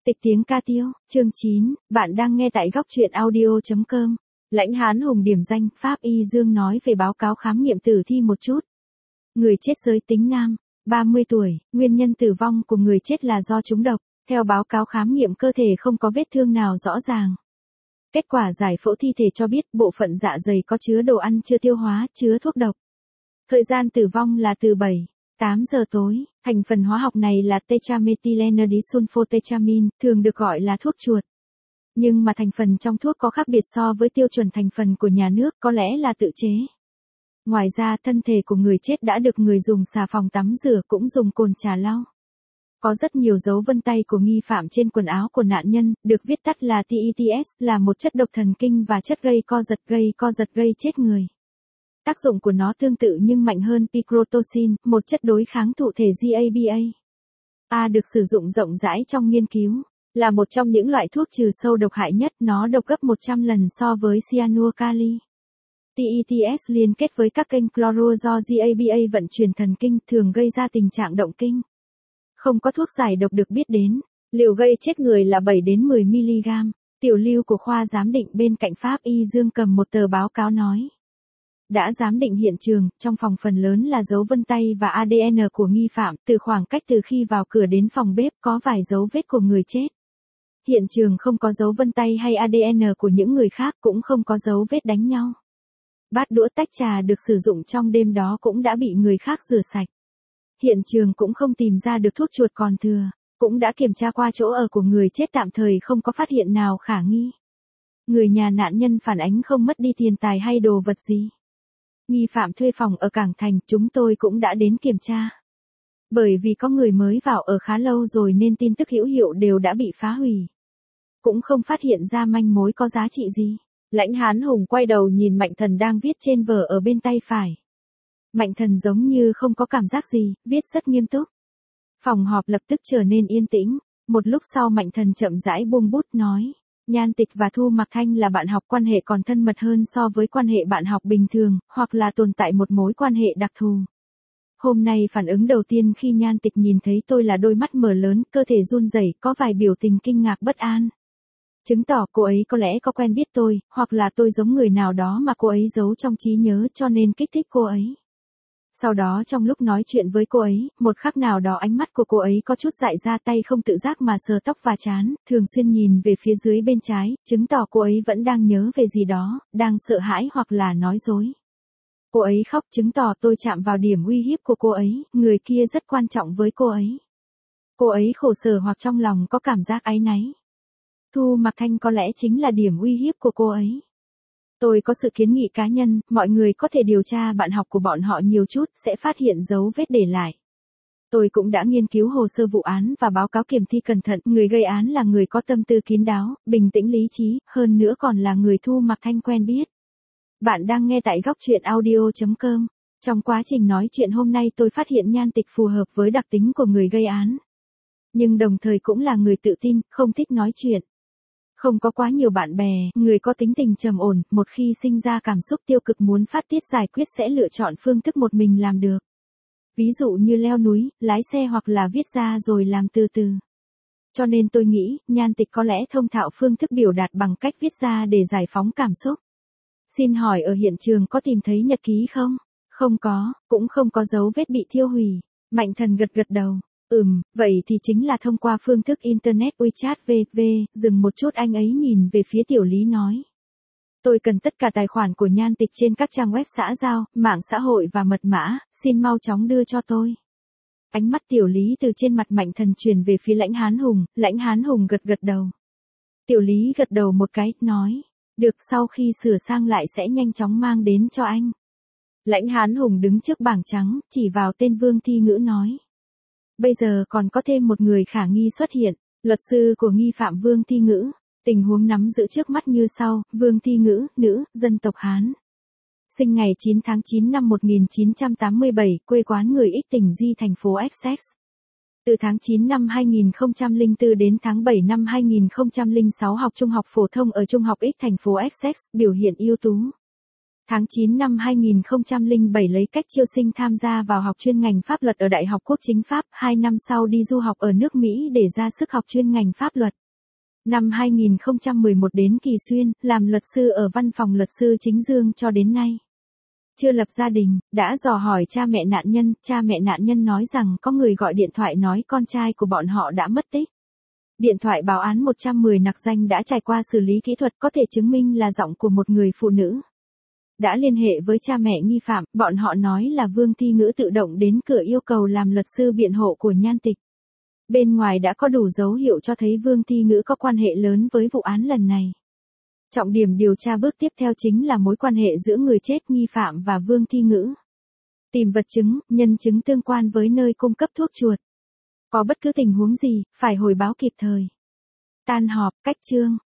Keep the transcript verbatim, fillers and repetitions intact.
Tịch tiếng ca tiêu, chương chín, bạn đang nghe tại góc truyện audio chấm com. Lãnh Hán Hùng điểm danh, Pháp Y Dương nói về báo cáo khám nghiệm tử thi một chút. Người chết giới tính nam, ba mươi tuổi, nguyên nhân tử vong của người chết là do trúng độc. Theo báo cáo khám nghiệm cơ thể không có vết thương nào rõ ràng. Kết quả giải phẫu thi thể cho biết bộ phận dạ dày có chứa đồ ăn chưa tiêu hóa, chứa thuốc độc. Thời gian tử vong là từ bảy đến tám giờ tối, thành phần hóa học này là tetramethylenedisulfotetramin, thường được gọi là thuốc chuột. Nhưng mà thành phần trong thuốc có khác biệt so với tiêu chuẩn thành phần của nhà nước, có lẽ là tự chế. Ngoài ra, thân thể của người chết đã được người dùng xà phòng tắm rửa cũng dùng cồn trà lau. Có rất nhiều dấu vân tay của nghi phạm trên quần áo của nạn nhân, được viết tắt là tê e tê ét, là một chất độc thần kinh và chất gây co giật gây co giật gây chết người. Tác dụng của nó tương tự nhưng mạnh hơn picrotocin, một chất đối kháng thụ thể GABA. A được sử dụng rộng rãi trong nghiên cứu, là một trong những loại thuốc trừ sâu độc hại nhất, nó độc gấp một trăm lần so với cyanua kali. tê e tê ét liên kết với các kênh chlorua do GABA vận chuyển thần kinh, thường gây ra tình trạng động kinh. Không có thuốc giải độc được biết đến, liều gây chết người là bảy đến mười mi-li-gam. Tiểu lưu của khoa giám định bên cạnh Pháp Y Dương cầm một tờ báo cáo nói. Đã giám định hiện trường, trong phòng phần lớn là dấu vân tay và a đê en của nghi phạm, từ khoảng cách từ khi vào cửa đến phòng bếp có vài dấu vết của người chết. Hiện trường không có dấu vân tay hay a đê en của những người khác, cũng không có dấu vết đánh nhau. Bát đũa tách trà được sử dụng trong đêm đó cũng đã bị người khác rửa sạch. Hiện trường cũng không tìm ra được thuốc chuột còn thừa, cũng đã kiểm tra qua chỗ ở của người chết tạm thời không có phát hiện nào khả nghi. Người nhà nạn nhân phản ánh không mất đi tiền tài hay đồ vật gì. Nghi phạm thuê phòng ở Cảng Thành, chúng tôi cũng đã đến kiểm tra. Bởi vì có người mới vào ở khá lâu rồi nên tin tức hữu hiệu đều đã bị phá hủy. Cũng không phát hiện ra manh mối có giá trị gì. Lãnh Hán Hùng quay đầu nhìn Mạnh Thần đang viết trên vở ở bên tay phải. Mạnh Thần giống như không có cảm giác gì, viết rất nghiêm túc. Phòng họp lập tức trở nên yên tĩnh. Một lúc sau Mạnh Thần chậm rãi buông bút nói. Nhan Tịch và Thu Mặc Thanh là bạn học, quan hệ còn thân mật hơn so với quan hệ bạn học bình thường, hoặc là tồn tại một mối quan hệ đặc thù. Hôm nay phản ứng đầu tiên khi Nhan Tịch nhìn thấy tôi là đôi mắt mở lớn, cơ thể run rẩy, có vài biểu tình kinh ngạc bất an. Chứng tỏ cô ấy có lẽ có quen biết tôi, hoặc là tôi giống người nào đó mà cô ấy giấu trong trí nhớ cho nên kích thích cô ấy. Sau đó trong lúc nói chuyện với cô ấy, một khắc nào đó ánh mắt của cô ấy có chút dại ra, tay không tự giác mà sờ tóc và trán, thường xuyên nhìn về phía dưới bên trái, chứng tỏ cô ấy vẫn đang nhớ về gì đó, đang sợ hãi hoặc là nói dối. Cô ấy khóc, chứng tỏ tôi chạm vào điểm uy hiếp của cô ấy, người kia rất quan trọng với cô ấy. Cô ấy khổ sở hoặc trong lòng có cảm giác áy náy. Thu Mặc Thanh có lẽ chính là điểm uy hiếp của cô ấy. Tôi có sự kiến nghị cá nhân, mọi người có thể điều tra bạn học của bọn họ nhiều chút, sẽ phát hiện dấu vết để lại. Tôi cũng đã nghiên cứu hồ sơ vụ án và báo cáo kiểm thi cẩn thận, người gây án là người có tâm tư kín đáo, bình tĩnh lý trí, hơn nữa còn là người Thu Mặc Thanh quen biết. Bạn đang nghe tại góc truyện audio chấm com. Trong quá trình nói chuyện hôm nay tôi phát hiện Nhan Tịch phù hợp với đặc tính của người gây án. Nhưng đồng thời cũng là người tự tin, không thích nói chuyện. Không có quá nhiều bạn bè, người có tính tình trầm ổn, một khi sinh ra cảm xúc tiêu cực muốn phát tiết giải quyết sẽ lựa chọn phương thức một mình làm được. Ví dụ như leo núi, lái xe hoặc là viết ra rồi làm từ từ. Cho nên tôi nghĩ, Nhan Tịch có lẽ thông thạo phương thức biểu đạt bằng cách viết ra để giải phóng cảm xúc. Xin hỏi ở hiện trường có tìm thấy nhật ký không? Không có, cũng không có dấu vết bị thiêu hủy. Mạnh Thần gật gật đầu. Ừm, vậy thì chính là thông qua phương thức Internet WeChat vê vê, dừng một chút anh ấy nhìn về phía Tiểu Lý nói. Tôi cần tất cả tài khoản của Nhan Tịch trên các trang web xã giao, mạng xã hội và mật mã, xin mau chóng đưa cho tôi. Ánh mắt Tiểu Lý từ trên mặt Mạnh Thần chuyển về phía Lãnh Hán Hùng, Lãnh Hán Hùng gật gật đầu. Tiểu Lý gật đầu một cái, nói, được, sau khi sửa sang lại sẽ nhanh chóng mang đến cho anh. Lãnh Hán Hùng đứng trước bảng trắng, chỉ vào tên Vương Thi Ngữ nói. Bây giờ còn có thêm một người khả nghi xuất hiện, luật sư của nghi phạm Vương Thi Ngữ. Tình huống nắm giữ trước mắt như sau, Vương Thi Ngữ, nữ, dân tộc Hán. Sinh ngày chín tháng chín năm một nghìn chín trăm tám mươi bảy, quê quán người X tỉnh Di thành phố Essex. Từ tháng chín năm hai nghìn không trăm lẻ bốn đến tháng bảy năm hai nghìn không trăm lẻ sáu học trung học phổ thông ở Trung học X thành phố Essex, biểu hiện ưu tú. Tháng chín năm hai nghìn không trăm lẻ bảy lấy cách chiêu sinh tham gia vào học chuyên ngành pháp luật ở Đại học Quốc chính Pháp, hai năm sau đi du học ở nước Mỹ để ra sức học chuyên ngành pháp luật. Năm hai nghìn không trăm mười một đến Kỳ Xuyên, làm luật sư ở văn phòng luật sư Chính Dương cho đến nay. Chưa lập gia đình, đã dò hỏi cha mẹ nạn nhân, cha mẹ nạn nhân nói rằng có người gọi điện thoại nói con trai của bọn họ đã mất tích. Điện thoại báo án một trăm mười nặc danh đã trải qua xử lý kỹ thuật có thể chứng minh là giọng của một người phụ nữ. Đã liên hệ với cha mẹ nghi phạm, bọn họ nói là Vương Thi Ngữ tự động đến cửa yêu cầu làm luật sư biện hộ của Nhan Tịch. Bên ngoài đã có đủ dấu hiệu cho thấy Vương Thi Ngữ có quan hệ lớn với vụ án lần này. Trọng điểm điều tra bước tiếp theo chính là mối quan hệ giữa người chết nghi phạm và Vương Thi Ngữ. Tìm vật chứng, nhân chứng tương quan với nơi cung cấp thuốc chuột. Có bất cứ tình huống gì, phải hồi báo kịp thời. Tan họp, cách chương.